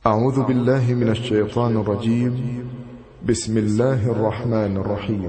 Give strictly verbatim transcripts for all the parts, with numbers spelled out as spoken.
أعوذ بالله من الشيطان الرجيم. بسم الله الرحمن الرحيم.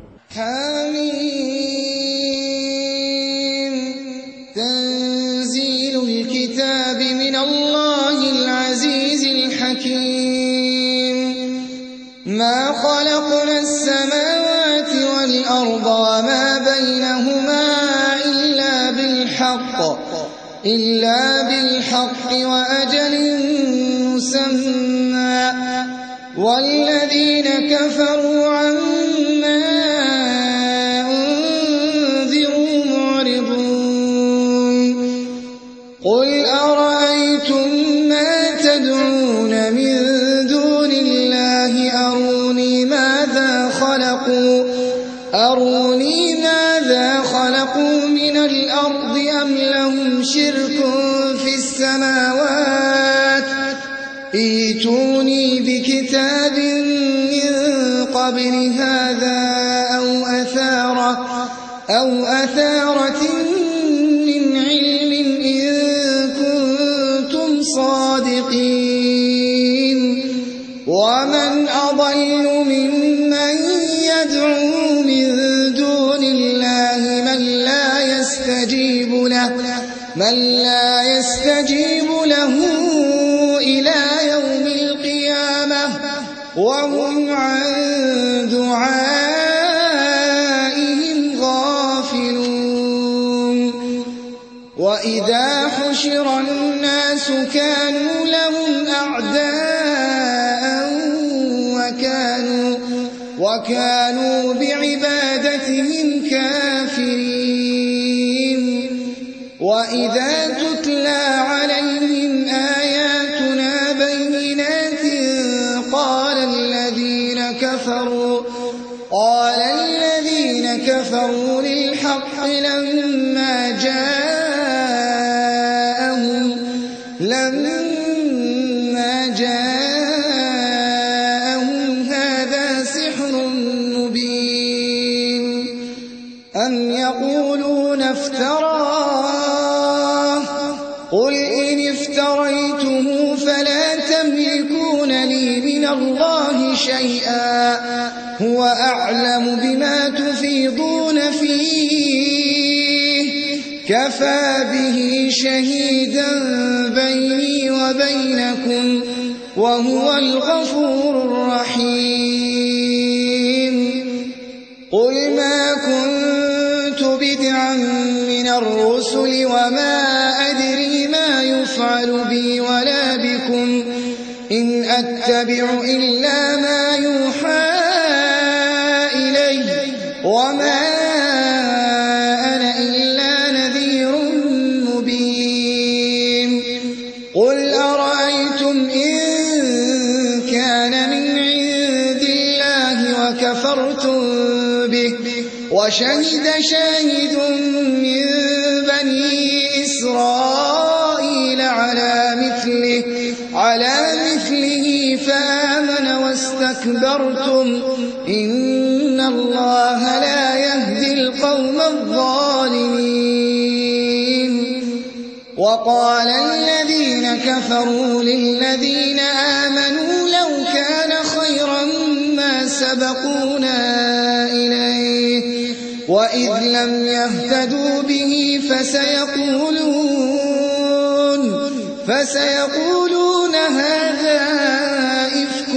حميم. تنزيل الكتاب من الله العزيز الحكيم. ما خلقنا السماوات والأرض وما بينهما إلا بالحق إلا بالحق وأجل مسمى والذين كفروا عما أنذروا معرضون. قل أرأيتم ما تدعون من دون الله أروني ماذا خلقوا أروني ماذا خلقوا من الأرض أم لهم شرك في السماوات ائتوني بكتاب من قبل هذا أو أثارة أو أثارة من علم إن كنتم صادقين. ومن أضل ممن يدعو من دون الله من لا يستجيب له من لا يستجيب له إلى يوم القيامة وهم عن دعائهم غافلون. وإذا حشر الناس كانوا لهم أعداء وكانوا, وكانوا بعبادتهم كافرين. وإذا تتلى عليهم آياتنا بينات قال الذين كفروا قال الذين كفروا للحق لما جاءهم لما جاءهم هذا سحر مبين أم يقولون افتراه قل إن افتريته فلا تملكون لي من الله شيئا هو أعلم بما تفيضون فيه كفى به شهيدا بيني وبينكم وهو الغفور الرحيم. قل ما كنت بدعا من الرسل وما أدري ما يفعل بي ولا بكم إن أتبع إلا ما يوحى إلي وما أنا إلا نذير مبين. قل أرأيتم إن كان من عند الله وكفرتم به وشهد شاهد من بني إسرائيل على مثله على مثله فآمن واستكبرتم إن الله لا يهدي القوم الظالمين. وقال الذين كفروا للذين آمنوا لو كان خيرا ما سبقونا إليه وإذ لم يهتدوا به فسيقولون فسيقولون هذا إفك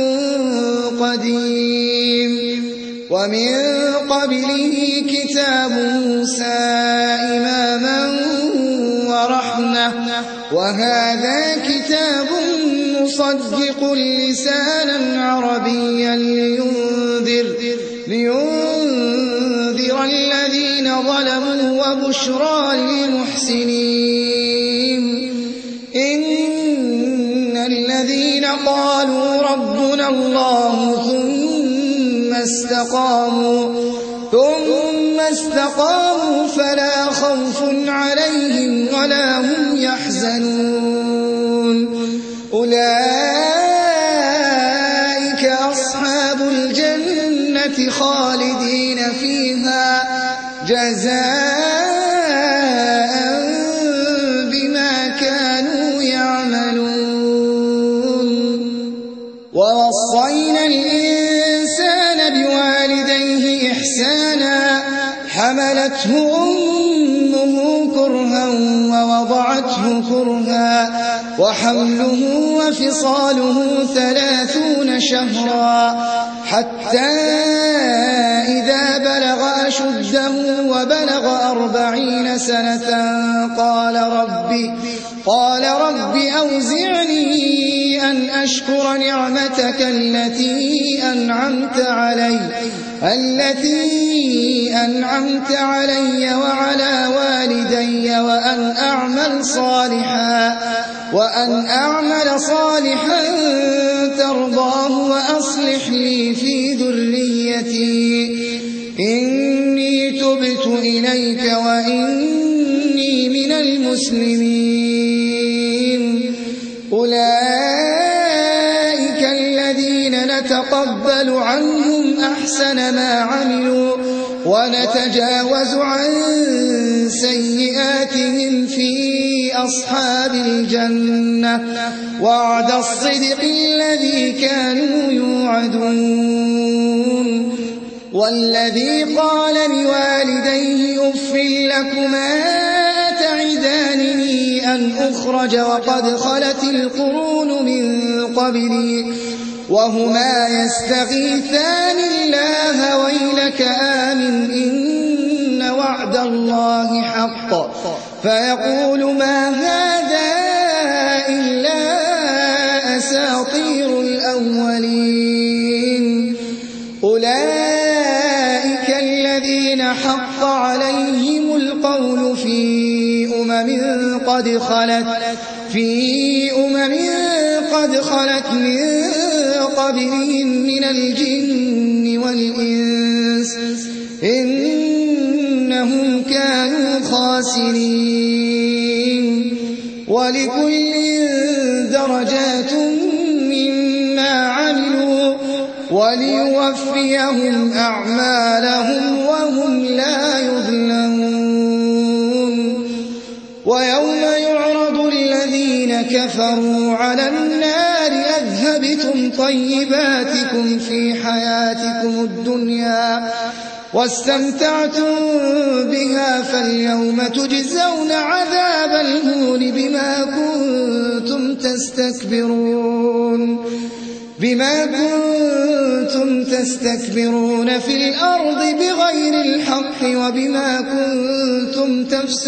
قديم. ومن قبله كتاب موسى إماما ورحمة وهذا كتاب مصدق لسانا عربيا لينذر لينذر الذين ظلموا وبشرى للمحسنين. إن الذين قالوا ربنا الله ثم استقاموا ثم استقاموا فلا خوف عليهم ولا هم يحزنون. أولئك أصحاب الجنة خالدين فيها جزاء بما كانوا يعملون. ووصينا الإنسان بوالديه إحسانا حملته أمه كرها ووضعته كرها وحمله وفصاله ثلاثون شهرا حتى إذا بلغ أشده وبلغ أربعين سنة قال رب قال رب أوزعني أن أشكر نعمتك التي أنعمت علي التي أنعمت علي وعلى والدي وأن أعمل صالحا وأن أعمل صالحا ترضاه وأصلح لي في ذريتي إني تبت إليك وإني من المسلمين. أولئك الذين نتقبل عنهم أحسن ما عملوا ونتجاوز عن سيئاتهم في أصحاب الجنة وعد الصدق الذي كانوا يوعدون. والذي قال لوالديه أف لكما تعدانني أن أخرج وقد خلت القرون من قبلي وهما يستغيثان الله ويلك آمن إن وعد الله حق فيقول ما هذا إلا أساطير الأولين. أولئك الذين حق عليهم القول في أمم قد خلت في أمم قد خلت من قبلهم من الجن والإنس إنهم كانوا خاسرين. ولكل درجات مما عملوا وليوفيهم أعمالهم وهم لا يظلمون. ويوم يعرض الذين كفروا على النار أذهبتم طيباتكم في حياتكم الدنيا واستمتعتم بها فاليوم تجزون عذاب الهون بما كنتم تستكبرون بما كنتم تستكبرون في الأرض بغير الحق وبما كنتم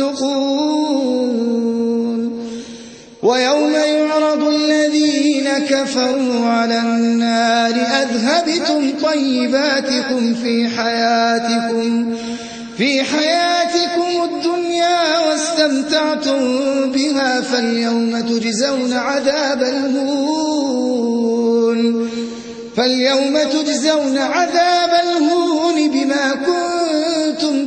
تفسقون. ويوم يعرض الذين كفروا على النار أذهبتم طيباتكم في حياتكم في حياتكم الدنيا واستمتعتم بها فاليوم تجزون عذاب الهون فاليوم تجزون عذاب الهون بما كنتم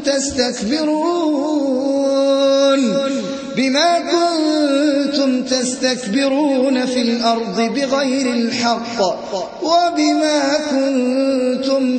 تستكبرون بما كنتم تستكبرون في الأرض بغير الحق وبما كنتم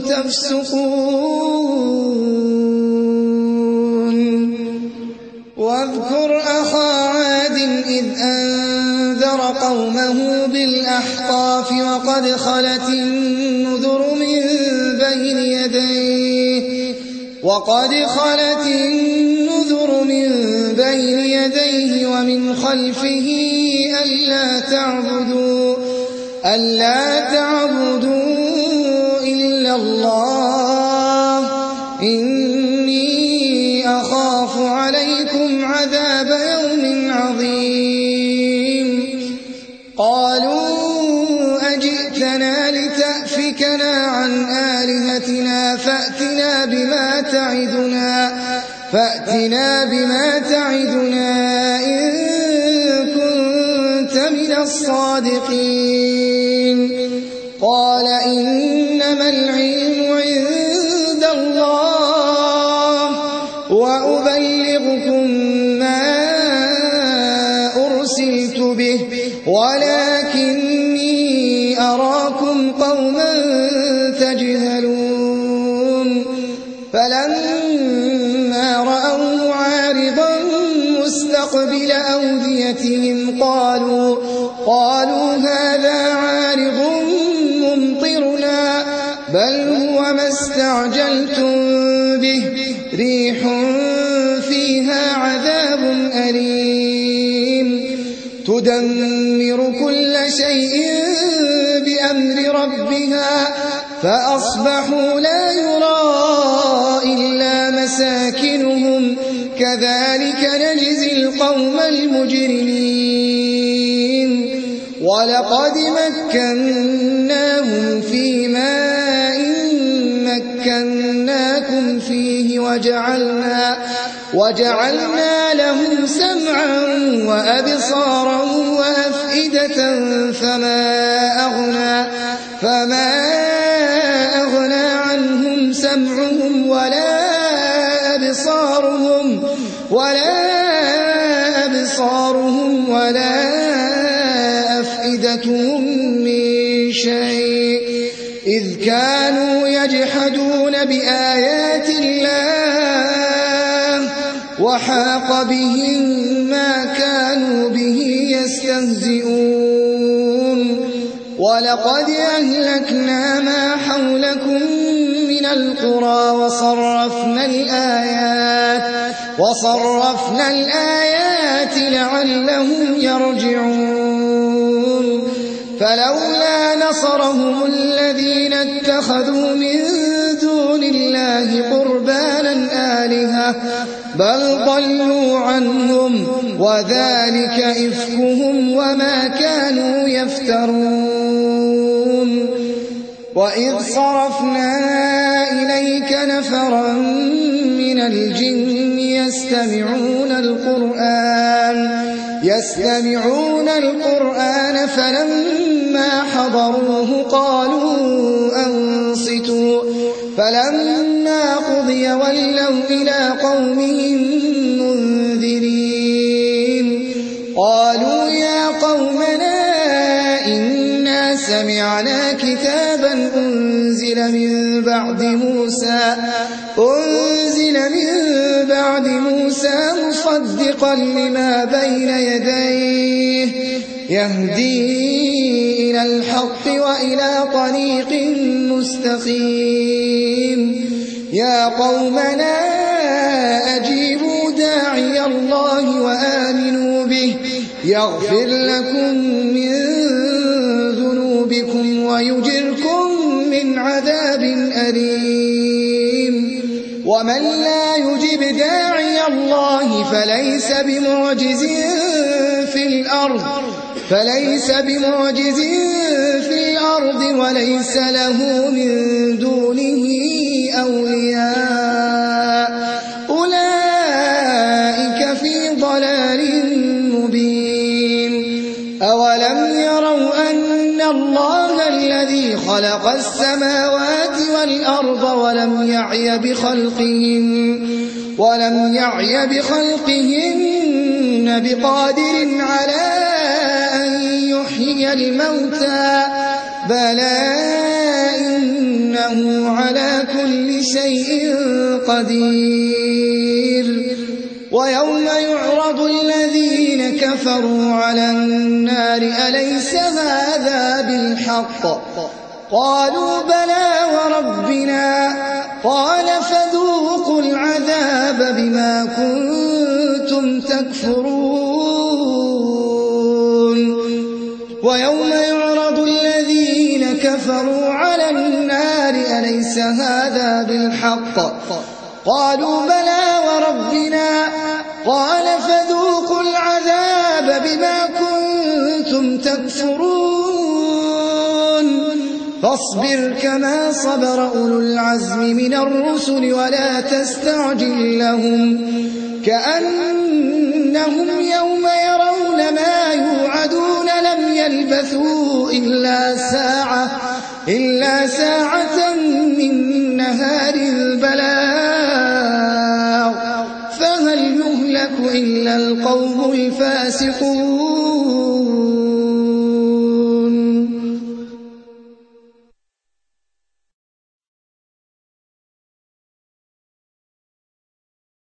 تفسقون. واذكر أخا عاد إذ أنذر قومه بالأحقاف وقد خلت النذر من بين يديه وقد خلت النذر من بين يديه ومن خلفه ألا تعبدوا ألا تعبدوا إلا الله إني أخاف عليكم عذاب يوم عظيم. قالوا أجئتنا لتأفكنا عن آلهتنا فأتنا بما تعدنا فأتنا بما تعدنا إن كنت من الصادقين. قال إنما العلم عند الله وأبلغكم ما أرسلت به ولكني أراكم قوما تجهلون. فلما رأوه عارضا مستقبل أوديتهم قالوا قالوا هذا عارض بل هو ما استعجلتم به ريح فيها عذاب أليم تدمر كل شيء بأمر ربها فأصبحوا لا يرى إلا مساكنهم كذلك نجزي القوم المجرمين ولقد مكناهم في ماء مكناكم فيه وجعلنا, وجعلنا لهم سمعا وأبصارا وأفئدة فما أغنى, فما أغنى عنهم سمعهم ولا أبصارهم ولا أبصارهم ولا أفئدتهم من شيء إذ كانوا يجحدون بآيات الله وحاق بهم ما كانوا به يستهزئون ولقد أهلكنا ما حولكم من القرى وصرفنا الآيات وصرفنا الآيات لعلهم يرجعون فلولا نصرهم الذين اتخذوا من دون الله قربانا آلهة بل ضلوا عنهم وذلك إفكهم وما كانوا يفترون وإذ صرفنا إليك نفرا من الجن يستمعون القرآن يستمعون القرآن فلما حضروه قالوا أنصتوا فلما قضي ولوا إلى قومهم منذرين قالوا يا قومنا إنا سمعنا كتابا أنزل من بعد موسى أنزل من بعد موسى مصدقا لما بين يديه يهدي إلى الحق وإلى طريق مستقيم يا قومنا أجيبوا داعي الله وآمنوا به يغفر لكم من ذنوبكم ويجركم من عذاب أليم ومن لا يجب داعي الله فليس بمعجز في الأرض فليس بمعجز في الأرض وليس له من دونه أولياء أولئك في ضلال مبين أولم يروا أن الله الذي خلق السماوات والأرض ولم يعي بخلقهن ولم يعي بخلقهن بقادر على أن يحيي الموتى بلى إنه على كل شيء قدير ويوم يعرض الذين كفروا على النار أليس هذا بالحق قالوا بلى وربنا قال فذوقوا العذاب بما كنتم تكفرون ويوم يعرض الذين كفروا على النار أليس هذا بالحق قالوا بلى وربنا قال فذوقوا العذاب بما كنتم تكفرون فاصبر كما صبر أولو العزم من الرسل ولا تستعجل لهم كأنهم يوم يرون ما يوعدون لم يلبثوا إلا ساعة إلا ساعة من نهار البلاغ فهل يهلك إلا القوم الفاسقون